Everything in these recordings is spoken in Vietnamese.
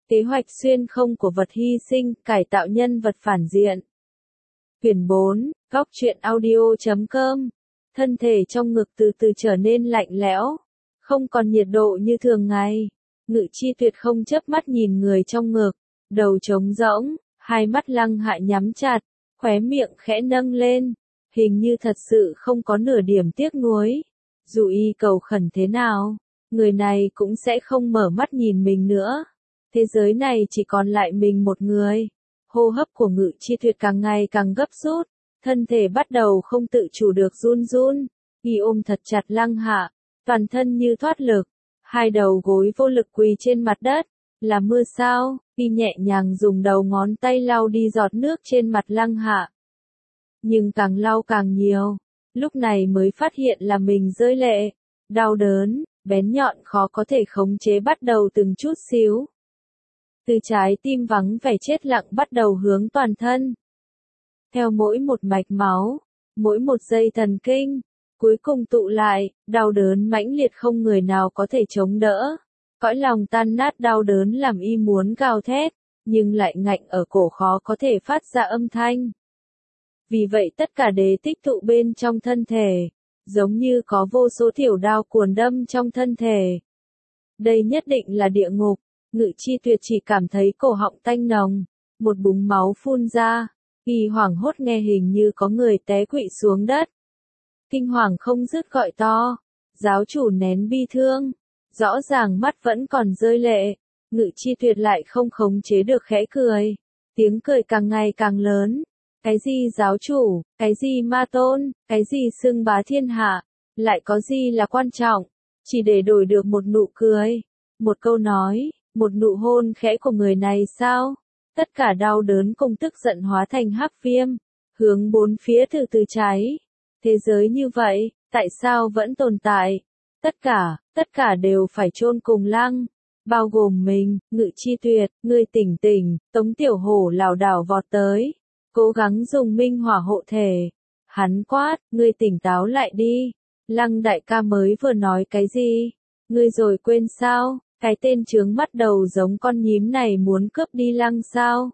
Kế hoạch xuyên không của vật hy sinh, cải tạo nhân vật phản diện. Quyển 4, góc truyện audio.com. Thân thể trong ngực từ từ trở nên lạnh lẽo, không còn nhiệt độ như thường ngày. Ngự Chi Tuyệt không chớp mắt nhìn người trong ngực, đầu trống rỗng, hai mắt Lăng Hạ nhắm chặt, khóe miệng khẽ nâng lên, hình như thật sự không có nửa điểm tiếc nuối. Dù y cầu khẩn thế nào, người này cũng sẽ không mở mắt nhìn mình nữa. Thế giới này chỉ còn lại mình một người. Hô hấp của Ngự Chi Tuyệt càng ngày càng gấp rút, thân thể bắt đầu không tự chủ được run run. Y ôm thật chặt Lăng Hạ, toàn thân như thoát lực, hai đầu gối vô lực quỳ trên mặt đất. Là mưa sao? Y nhẹ nhàng dùng đầu ngón tay lau đi giọt nước trên mặt Lăng Hạ. Nhưng càng lau càng nhiều, lúc này mới phát hiện là mình rơi lệ. Đau đớn, bén nhọn khó có thể khống chế bắt đầu từng chút xíu. Từ trái tim vắng vẻ chết lặng bắt đầu hướng toàn thân. Theo mỗi một mạch máu, mỗi một dây thần kinh, cuối cùng tụ lại, đau đớn mãnh liệt không người nào có thể chống đỡ. Cõi lòng tan nát đau đớn làm y muốn gào thét, nhưng lại ngạnh ở cổ khó có thể phát ra âm thanh. Vì vậy tất cả đế tích tụ bên trong thân thể, giống như có vô số tiểu đao cuồn đâm trong thân thể. Đây nhất định là địa ngục. Ngự Chi Tuyệt chỉ cảm thấy cổ họng tanh nồng, một búng máu phun ra, y hoảng hốt nghe hình như có người té quỵ xuống đất. Kinh hoàng không dứt gọi to, giáo chủ nén bi thương, rõ ràng mắt vẫn còn rơi lệ. Ngự Chi Tuyệt lại không khống chế được khẽ cười, tiếng cười càng ngày càng lớn. Cái gì giáo chủ, cái gì ma tôn, cái gì xưng bá thiên hạ, lại có gì là quan trọng, chỉ để đổi được một nụ cười, một câu nói, một nụ hôn khẽ của người này sao? Tất cả đau đớn cùng tức giận hóa thành hắc viêm, hướng bốn phía từ từ cháy. Thế giới như vậy, tại sao vẫn tồn tại? Tất cả đều phải chôn cùng Lăng, bao gồm mình. Ngự Chi Tuyệt, ngươi tỉnh tỉnh. Tống Tiểu Hổ lảo đảo vọt tới, cố gắng dùng minh hỏa hộ thể. Hắn quát, ngươi tỉnh táo lại đi. Lăng đại ca mới vừa nói cái gì? Ngươi rồi quên sao? Cái tên chướng mắt đầu giống con nhím này muốn cướp đi Lăng sao?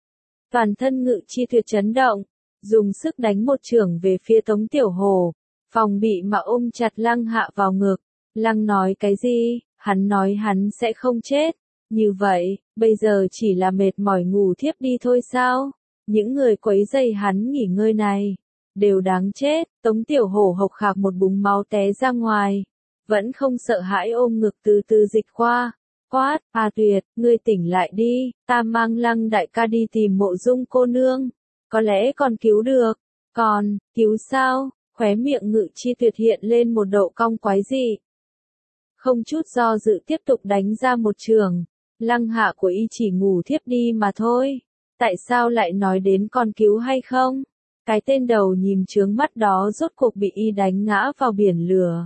Toàn thân Ngự Chi Tuyệt chấn động, dùng sức đánh một chưởng về phía Tống Tiểu Hổ, phòng bị mà ôm chặt Lăng Hạ vào ngực. Lăng nói cái gì? Hắn nói hắn sẽ không chết. Như vậy, bây giờ chỉ là mệt mỏi ngủ thiếp đi thôi sao? Những người quấy rầy hắn nghỉ ngơi này, đều đáng chết. Tống Tiểu Hổ hộc hạc một búng máu té ra ngoài, vẫn không sợ hãi ôm ngực từ từ dịch qua. Quát, Tuyệt, ngươi tỉnh lại đi, ta mang Lăng đại ca đi tìm Mộ Dung cô nương, có lẽ còn cứu được. Còn, cứu sao? Khóe miệng Ngự Chi Tuyệt hiện lên một độ cong quái dị. Không chút do dự tiếp tục đánh ra một chưởng. Lăng Hạ của y chỉ ngủ thiếp đi mà thôi. Tại sao lại nói đến con cứu hay không? Cái tên đầu nhím chướng mắt đó rốt cuộc bị y đánh ngã vào biển lửa.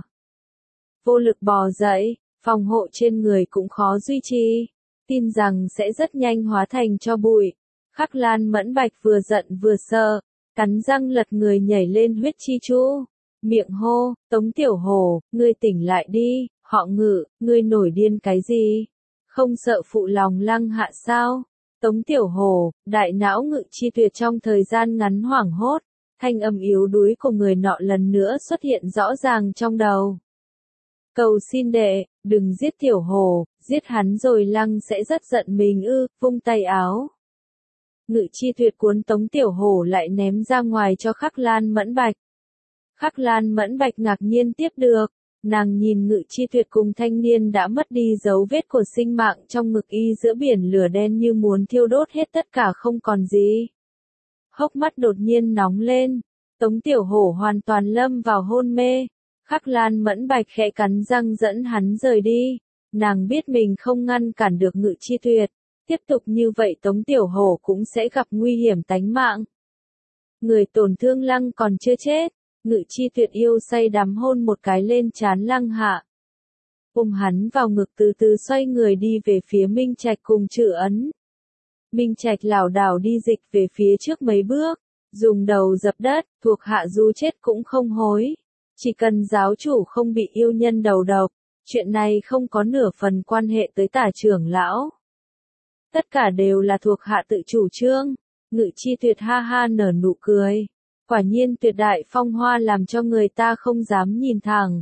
Vô lực bò dậy, phòng hộ trên người cũng khó duy trì, tin rằng sẽ rất nhanh hóa thành tro bụi. Khắc Lan Mẫn Bạch vừa giận vừa sợ, cắn răng lật người nhảy lên huyết chi chu, miệng hô, Tống Tiểu Hổ, ngươi tỉnh lại đi. Họ Ngự, ngươi nổi điên cái gì? Không sợ phụ lòng Lăng Hạ sao? Tống Tiểu Hổ, đại não Ngự Chi Tuyệt trong thời gian ngắn hoảng hốt, thanh âm yếu đuối của người nọ lần nữa xuất hiện rõ ràng trong đầu. Cầu xin đệ, đừng giết Tiểu Hổ, giết hắn rồi Lăng sẽ rất giận mình vung tay áo. Ngự Chi Tuyệt cuốn Tống Tiểu Hổ lại ném ra ngoài cho Khắc Lan Mẫn Bạch. Khắc Lan Mẫn Bạch ngạc nhiên tiếp được. Nàng nhìn Ngự Chi Tuyệt cùng thanh niên đã mất đi dấu vết của sinh mạng trong ngực y giữa biển lửa đen như muốn thiêu đốt hết tất cả không còn gì. Hốc mắt đột nhiên nóng lên, Tống Tiểu Hổ hoàn toàn lâm vào hôn mê. Khắc Lan Mẫn Bạch khẽ cắn răng dẫn hắn rời đi. Nàng biết mình không ngăn cản được Ngự Chi Tuyệt, tiếp tục như vậy Tống Tiểu Hổ cũng sẽ gặp nguy hiểm tánh mạng. Người tổn thương Lăng còn chưa chết. Ngự Chi Tuyệt yêu say đắm hôn một cái lên trán Lăng Hạ. Ôm hắn vào ngực từ từ xoay người đi về phía Minh Trạch cùng Trử Ấn. Minh Trạch lảo đảo đi dịch về phía trước mấy bước, dùng đầu dập đất, thuộc hạ dù chết cũng không hối. Chỉ cần giáo chủ không bị yêu nhân đầu độc, chuyện này không có nửa phần quan hệ tới Tả trưởng lão. Tất cả đều là thuộc hạ tự chủ trương. Ngự Chi Tuyệt ha ha nở nụ cười. Quả nhiên tuyệt đại phong hoa làm cho người ta không dám nhìn thẳng.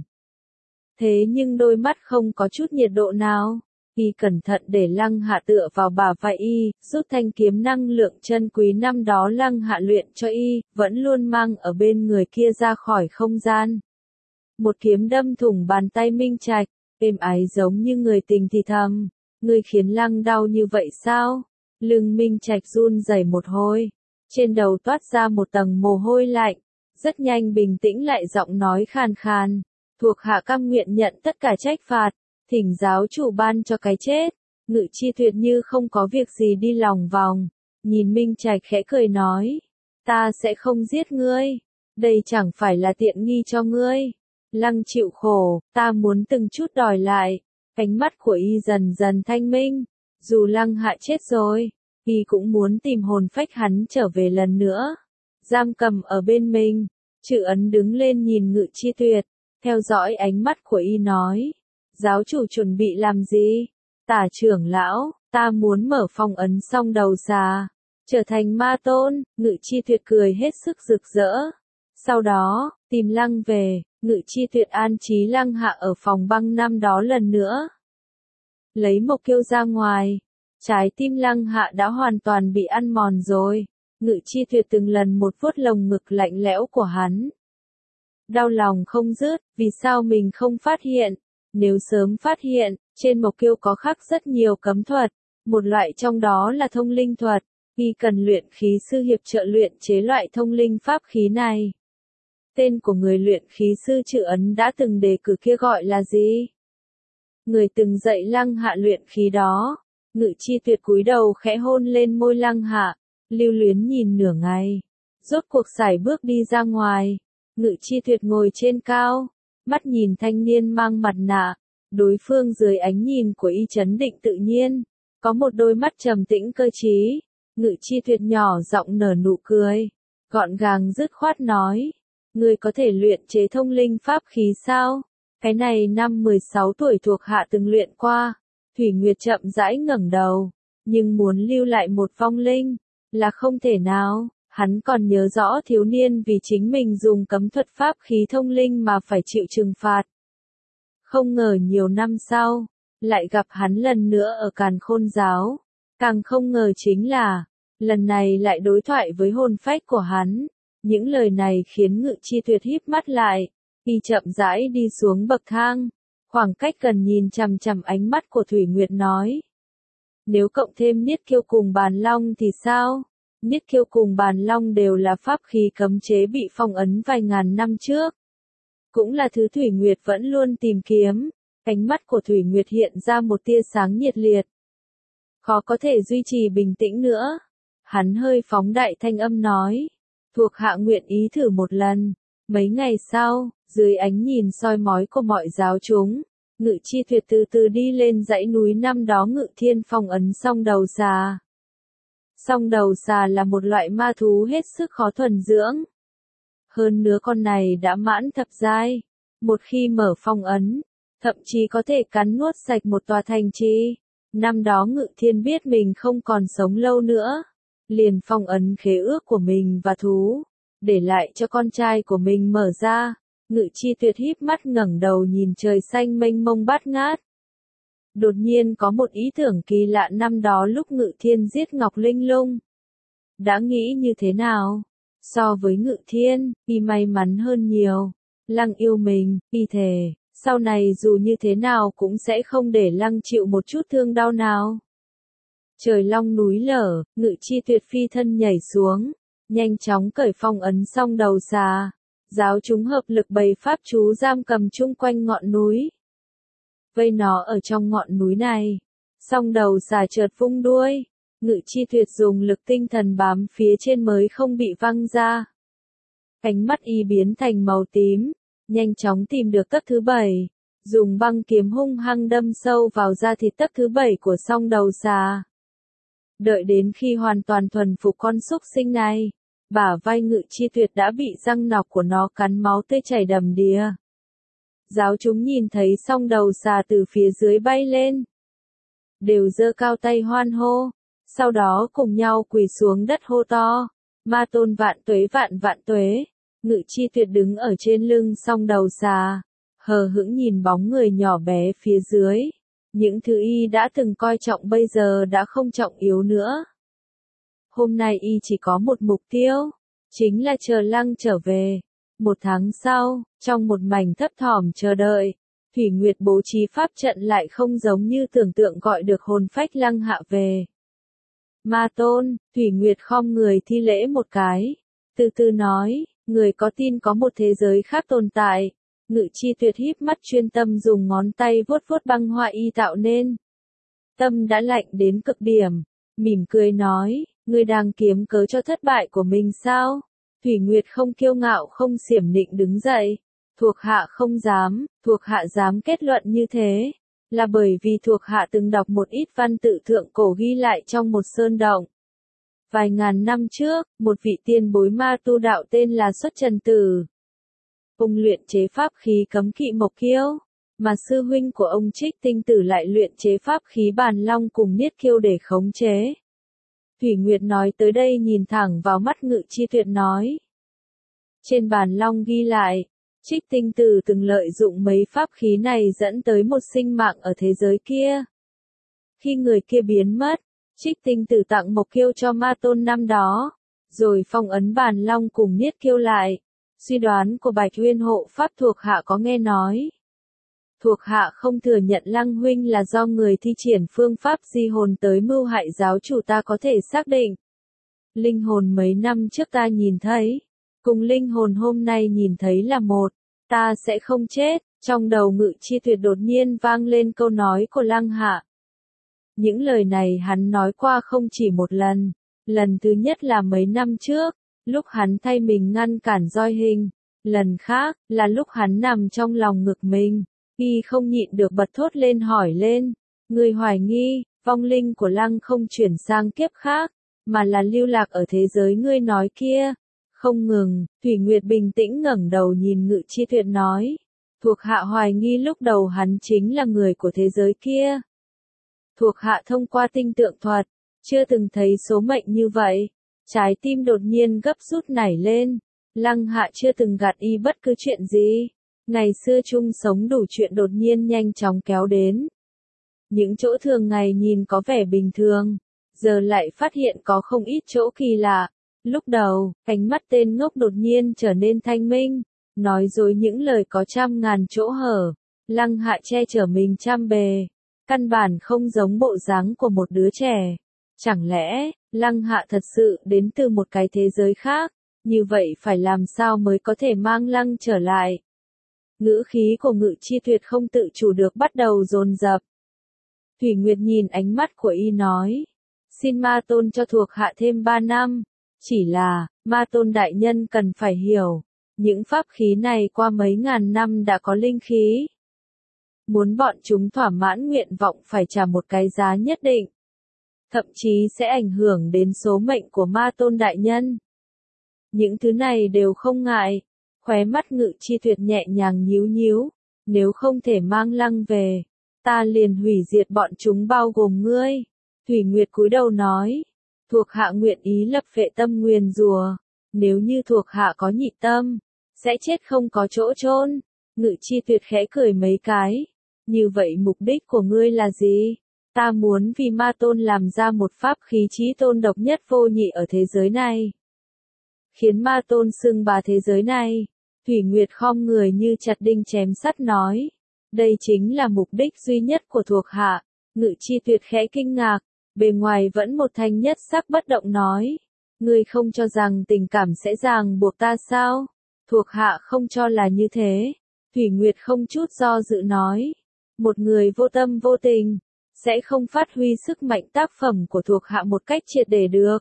Thế nhưng đôi mắt không có chút nhiệt độ nào. Y cẩn thận để Lăng Hạ tựa vào bả vai y, rút thanh kiếm năng lượng chân quý năm đó Lăng Hạ luyện cho y, vẫn luôn mang ở bên người kia ra khỏi không gian. Một kiếm đâm thủng bàn tay Minh Trạch, êm ái giống như người tình thì thầm. Ngươi khiến Lăng đau như vậy sao? Lưng Minh Trạch run rẩy một hồi. Trên đầu toát ra một tầng mồ hôi lạnh. Rất nhanh bình tĩnh lại giọng nói khàn khàn. Thuộc hạ cam nguyện nhận tất cả trách phạt. Thỉnh giáo chủ ban cho cái chết. Ngự Chi Tuyệt như không có việc gì đi lòng vòng. Nhìn Minh Trạch khẽ cười nói. Ta sẽ không giết ngươi. Đây chẳng phải là tiện nghi cho ngươi. Lăng chịu khổ, ta muốn từng chút đòi lại. Ánh mắt của y dần dần thanh minh. Dù Lăng Hạ chết rồi, y cũng muốn tìm hồn phách hắn trở về lần nữa. Giam cầm ở bên mình. Chữ Ấn đứng lên nhìn Ngự Chi Tuyệt. Theo dõi ánh mắt của y nói. Giáo chủ chuẩn bị làm gì? Tả trưởng lão, ta muốn mở phong ấn song đầu xà. Trở thành ma tôn. Ngự Chi Tuyệt cười hết sức rực rỡ. Sau đó, tìm Lăng về. Ngự Chi Tuyệt an trí Lăng Hạ ở phòng băng năm đó lần nữa. Lấy Mộc Kiêu ra ngoài. Trái tim Lăng Hạ đã hoàn toàn bị ăn mòn rồi. Ngự Chi Tuyệt từng lần một vuốt lồng ngực lạnh lẽo của hắn. Đau lòng không dứt, vì sao mình không phát hiện? Nếu sớm phát hiện, trên Mộc Kiêu có khắc rất nhiều cấm thuật. Một loại trong đó là thông linh thuật. Y cần luyện khí sư hiệp trợ luyện chế loại thông linh pháp khí này. Tên của người luyện khí sư Chữ Ấn đã từng đề cử kia gọi là gì? Người từng dạy Lăng Hạ luyện khí đó. Ngự Chi Tuyệt cúi đầu khẽ hôn lên môi Lăng Hạ, lưu luyến nhìn nửa ngày. Rốt cuộc sải bước đi ra ngoài. Ngự Chi Tuyệt ngồi trên cao, mắt nhìn thanh niên mang mặt nạ. Đối phương dưới ánh nhìn của y trấn định tự nhiên, có một đôi mắt trầm tĩnh cơ trí. Ngự Chi Tuyệt nhỏ giọng nở nụ cười, gọn gàng dứt khoát nói. Ngươi có thể luyện chế thông linh pháp khí sao? Cái này năm 16 tuổi thuộc hạ từng luyện qua. Thủy Nguyệt chậm rãi ngẩng đầu, nhưng muốn lưu lại một vong linh, là không thể nào. Hắn còn nhớ rõ thiếu niên vì chính mình dùng cấm thuật pháp khí thông linh mà phải chịu trừng phạt. Không ngờ nhiều năm sau, lại gặp hắn lần nữa ở Càn Khôn Giáo. Càng không ngờ chính là, lần này lại đối thoại với hồn phách của hắn. Những lời này khiến Ngự Chi Tuyệt híp mắt lại, y chậm rãi đi xuống bậc thang, khoảng cách gần nhìn chằm chằm ánh mắt của Thủy Nguyệt nói. Nếu cộng thêm Niết Kiêu cùng Bàn Long thì sao? Niết Kiêu cùng Bàn Long đều là pháp khí cấm chế bị phong ấn vài ngàn năm trước. Cũng là thứ Thủy Nguyệt vẫn luôn tìm kiếm. Ánh mắt của Thủy Nguyệt hiện ra một tia sáng nhiệt liệt. Khó có thể duy trì bình tĩnh nữa. Hắn hơi phóng đại thanh âm nói. Thuộc hạ nguyện ý thử một lần. Mấy ngày sau, dưới ánh nhìn soi mói của mọi giáo chúng, Ngự Chi Tuyệt từ từ đi lên dãy núi năm đó Ngự Thiên phong ấn song đầu xà. Song đầu xà là một loại ma thú hết sức khó thuần dưỡng. Hơn nữa con này đã mãn thập giai. Một khi mở phong ấn, thậm chí có thể cắn nuốt sạch một tòa thành trì. Năm đó Ngự Thiên biết mình không còn sống lâu nữa. Liền phong ấn khế ước của mình và thú, để lại cho con trai của mình mở ra. Ngự Chi Tuyệt híp mắt ngẩng đầu nhìn trời xanh mênh mông bát ngát. Đột nhiên có một ý tưởng kỳ lạ năm đó lúc Ngự Thiên giết Ngọc Linh Lung. Đã nghĩ như thế nào? So với Ngự Thiên, y may mắn hơn nhiều. Lăng yêu mình, y thề, sau này dù như thế nào cũng sẽ không để Lăng chịu một chút thương đau nào. Trời long núi lở, Ngự Chi Tuyệt phi thân nhảy xuống, nhanh chóng cởi phong ấn song đầu xà. Giáo chúng hợp lực bày pháp chú giam cầm chung quanh ngọn núi. Vây nó ở trong ngọn núi này. Song đầu xà chợt vung đuôi. Ngự Chi Tuyệt dùng lực tinh thần bám phía trên mới không bị văng ra. Ánh mắt y biến thành màu tím, nhanh chóng tìm được tấc thứ 7. Dùng băng kiếm hung hăng đâm sâu vào da thịt tấc thứ 7 của song đầu xà. Đợi đến khi hoàn toàn thuần phục con súc sinh này, bả vai Ngự Chi Tuyệt đã bị răng nọc của nó cắn máu tươi chảy đầm đìa. Giáo chúng nhìn thấy song đầu xà từ phía dưới bay lên, đều giơ cao tay hoan hô. Sau đó cùng nhau quỳ xuống đất hô to, Ma Tôn vạn tuế vạn vạn tuế. Ngự Chi Tuyệt đứng ở trên lưng song đầu xà, hờ hững nhìn bóng người nhỏ bé phía dưới. Những thứ y đã từng coi trọng bây giờ đã không trọng yếu nữa. Hôm nay y chỉ có một mục tiêu, chính là chờ Lăng trở về. 1 tháng sau, trong một mảnh thấp thỏm chờ đợi, Thủy Nguyệt bố trí pháp trận lại không giống như tưởng tượng gọi được hồn phách Lăng Hạ về. Ma Tôn, Thủy Nguyệt khom người thi lễ một cái, từ từ nói, người có tin có một thế giới khác tồn tại. Ngự Chi Tuyệt híp mắt chuyên tâm dùng ngón tay vuốt vuốt băng họa y tạo nên. Tâm đã lạnh đến cực điểm, mỉm cười nói, ngươi đang kiếm cớ cho thất bại của mình sao? Thủy Nguyệt không kiêu ngạo không xiểm nịnh đứng dậy, thuộc hạ không dám, thuộc hạ dám kết luận như thế, là bởi vì thuộc hạ từng đọc một ít văn tự thượng cổ ghi lại trong một sơn động. Vài ngàn năm trước, một vị tiên bối ma tu đạo tên là Xuất Trần Tử. Ông luyện chế pháp khí cấm kỵ mộc kiêu, mà sư huynh của ông Trích Tinh Tử lại luyện chế pháp khí bàn long cùng niết kiêu để khống chế. Thủy Nguyệt nói tới đây nhìn thẳng vào mắt Ngự Chi Tuyệt nói. Trên bàn long ghi lại, Trích Tinh Tử từng lợi dụng mấy pháp khí này dẫn tới một sinh mạng ở thế giới kia. Khi người kia biến mất, Trích Tinh Tử tặng mộc kiêu cho Ma Tôn năm đó, rồi phong ấn bàn long cùng niết kiêu lại. Suy đoán của Bạch Uyên hộ pháp thuộc hạ có nghe nói. Thuộc hạ không thừa nhận Lăng huynh là do người thi triển phương pháp di hồn tới mưu hại giáo chủ ta có thể xác định. Linh hồn mấy năm trước ta nhìn thấy, cùng linh hồn hôm nay nhìn thấy là một, ta sẽ không chết. Trong đầu Ngự Chi Tuyệt đột nhiên vang lên câu nói của Lăng Hạ. Những lời này hắn nói qua không chỉ một lần, lần thứ nhất là mấy năm trước. Lúc hắn thay mình ngăn cản roi hình, lần khác, là lúc hắn nằm trong lòng ngực mình, y không nhịn được bật thốt lên hỏi lên, người hoài nghi, vong linh của Lăng không chuyển sang kiếp khác, mà là lưu lạc ở thế giới ngươi nói kia. Không ngừng, Thủy Nguyệt bình tĩnh ngẩng đầu nhìn Ngự Chi Tuyệt nói, thuộc hạ hoài nghi lúc đầu hắn chính là người của thế giới kia. Thuộc hạ thông qua tinh tượng thuật, chưa từng thấy số mệnh như vậy. Trái tim đột nhiên gấp rút nảy lên, Lăng Hạ chưa từng gạt y bất cứ chuyện gì. Ngày xưa chung sống đủ chuyện đột nhiên nhanh chóng kéo đến. Những chỗ thường ngày nhìn có vẻ bình thường, giờ lại phát hiện có không ít chỗ kỳ lạ. Lúc đầu, ánh mắt tên ngốc đột nhiên trở nên thanh minh, nói dối những lời có trăm ngàn chỗ hở. Lăng Hạ che chở mình trăm bề, căn bản không giống bộ dáng của một đứa trẻ. Chẳng lẽ, Lăng Hạ thật sự đến từ một cái thế giới khác, như vậy phải làm sao mới có thể mang Lăng trở lại? Ngữ khí của Ngự Chi Tuyệt không tự chủ được bắt đầu dồn dập. Thủy Nguyệt nhìn ánh mắt của y nói, xin Ma Tôn cho thuộc hạ thêm 3 năm, chỉ là, Ma Tôn đại nhân cần phải hiểu, những pháp khí này qua mấy ngàn năm đã có linh khí. Muốn bọn chúng thỏa mãn nguyện vọng phải trả một cái giá nhất định. Thậm chí sẽ ảnh hưởng đến số mệnh của Ma Tôn đại nhân. Những thứ này đều không ngại, khóe mắt Ngự Chi Tuyệt nhẹ nhàng nhíu nhíu, nếu không thể mang Lăng về, ta liền hủy diệt bọn chúng bao gồm ngươi. Thủy Nguyệt cúi đầu nói, thuộc hạ nguyện ý lập phệ tâm nguyền rủa, nếu như thuộc hạ có nhị tâm, sẽ chết không có chỗ chôn. Ngự Chi Tuyệt khẽ cười mấy cái, như vậy mục đích của ngươi là gì? Ta muốn vì Ma Tôn làm ra một pháp khí chí tôn độc nhất vô nhị ở thế giới này. Khiến Ma Tôn xưng bá thế giới này. Thủy Nguyệt khom người như chặt đinh chém sắt nói. Đây chính là mục đích duy nhất của thuộc hạ. Ngự Chi Tuyệt khẽ kinh ngạc. Bề ngoài vẫn một thanh nhất sắc bất động nói. Ngươi không cho rằng tình cảm sẽ ràng buộc ta sao? Thuộc hạ không cho là như thế. Thủy Nguyệt không chút do dự nói. Một người vô tâm vô tình, sẽ không phát huy sức mạnh tác phẩm của thuộc hạ một cách triệt để được.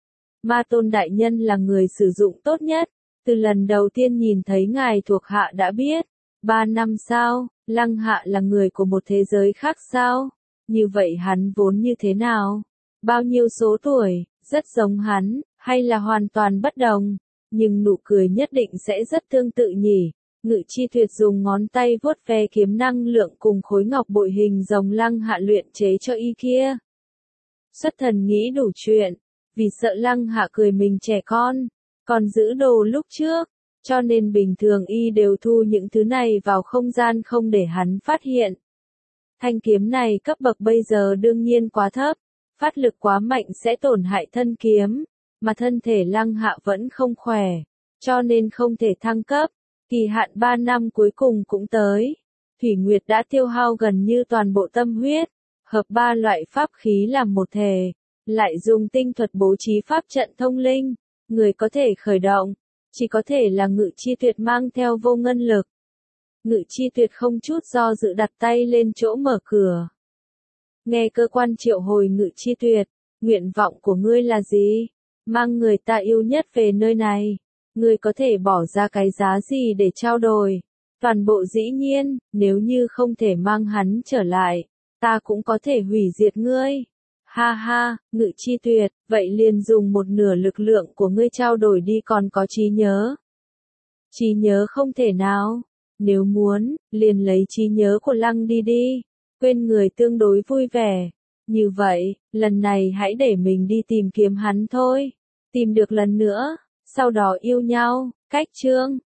Ma Tôn đại nhân là người sử dụng tốt nhất, từ lần đầu tiên nhìn thấy ngài thuộc hạ đã biết. 3 năm sao, Lăng Hạ là người của một thế giới khác sao? Như vậy hắn vốn như thế nào? Bao nhiêu số tuổi, rất giống hắn, hay là hoàn toàn bất đồng? Nhưng nụ cười nhất định sẽ rất tương tự nhỉ? Ngự Chi Tuyệt dùng ngón tay vuốt ve kiếm năng lượng cùng khối ngọc bội hình rồng Lăng Hạ luyện chế cho y kia. Xuất thần nghĩ đủ chuyện, vì sợ Lăng Hạ cười mình trẻ con, còn giữ đồ lúc trước, cho nên bình thường y đều thu những thứ này vào không gian không để hắn phát hiện. Thanh kiếm này cấp bậc bây giờ đương nhiên quá thấp, phát lực quá mạnh sẽ tổn hại thân kiếm, mà thân thể Lăng Hạ vẫn không khỏe, cho nên không thể thăng cấp. Kỳ hạn 3 năm cuối cùng cũng tới. Thủy Nguyệt đã tiêu hao gần như toàn bộ tâm huyết, hợp 3 loại pháp khí làm một thể, lại dùng tinh thuật bố trí pháp trận thông linh, người có thể khởi động, chỉ có thể là Ngự Chi Tuyệt mang theo vô ngân lực. Ngự Chi Tuyệt không chút do dự đặt tay lên chỗ mở cửa. Nghe cơ quan triệu hồi Ngự Chi Tuyệt, nguyện vọng của ngươi là gì? Mang người ta yêu nhất về nơi này. Ngươi có thể bỏ ra cái giá gì để trao đổi? Toàn bộ dĩ nhiên, nếu như không thể mang hắn trở lại, ta cũng có thể hủy diệt ngươi. Ha ha, Ngự Chi Tuyệt, vậy liền dùng một nửa lực lượng của ngươi trao đổi đi, còn có trí nhớ. Trí nhớ không thể nào. Nếu muốn, liền lấy trí nhớ của Lăng đi. Quên người tương đối vui vẻ. Như vậy, lần này hãy để mình đi tìm kiếm hắn thôi. Tìm được lần nữa, sau đó yêu nhau. Cách chương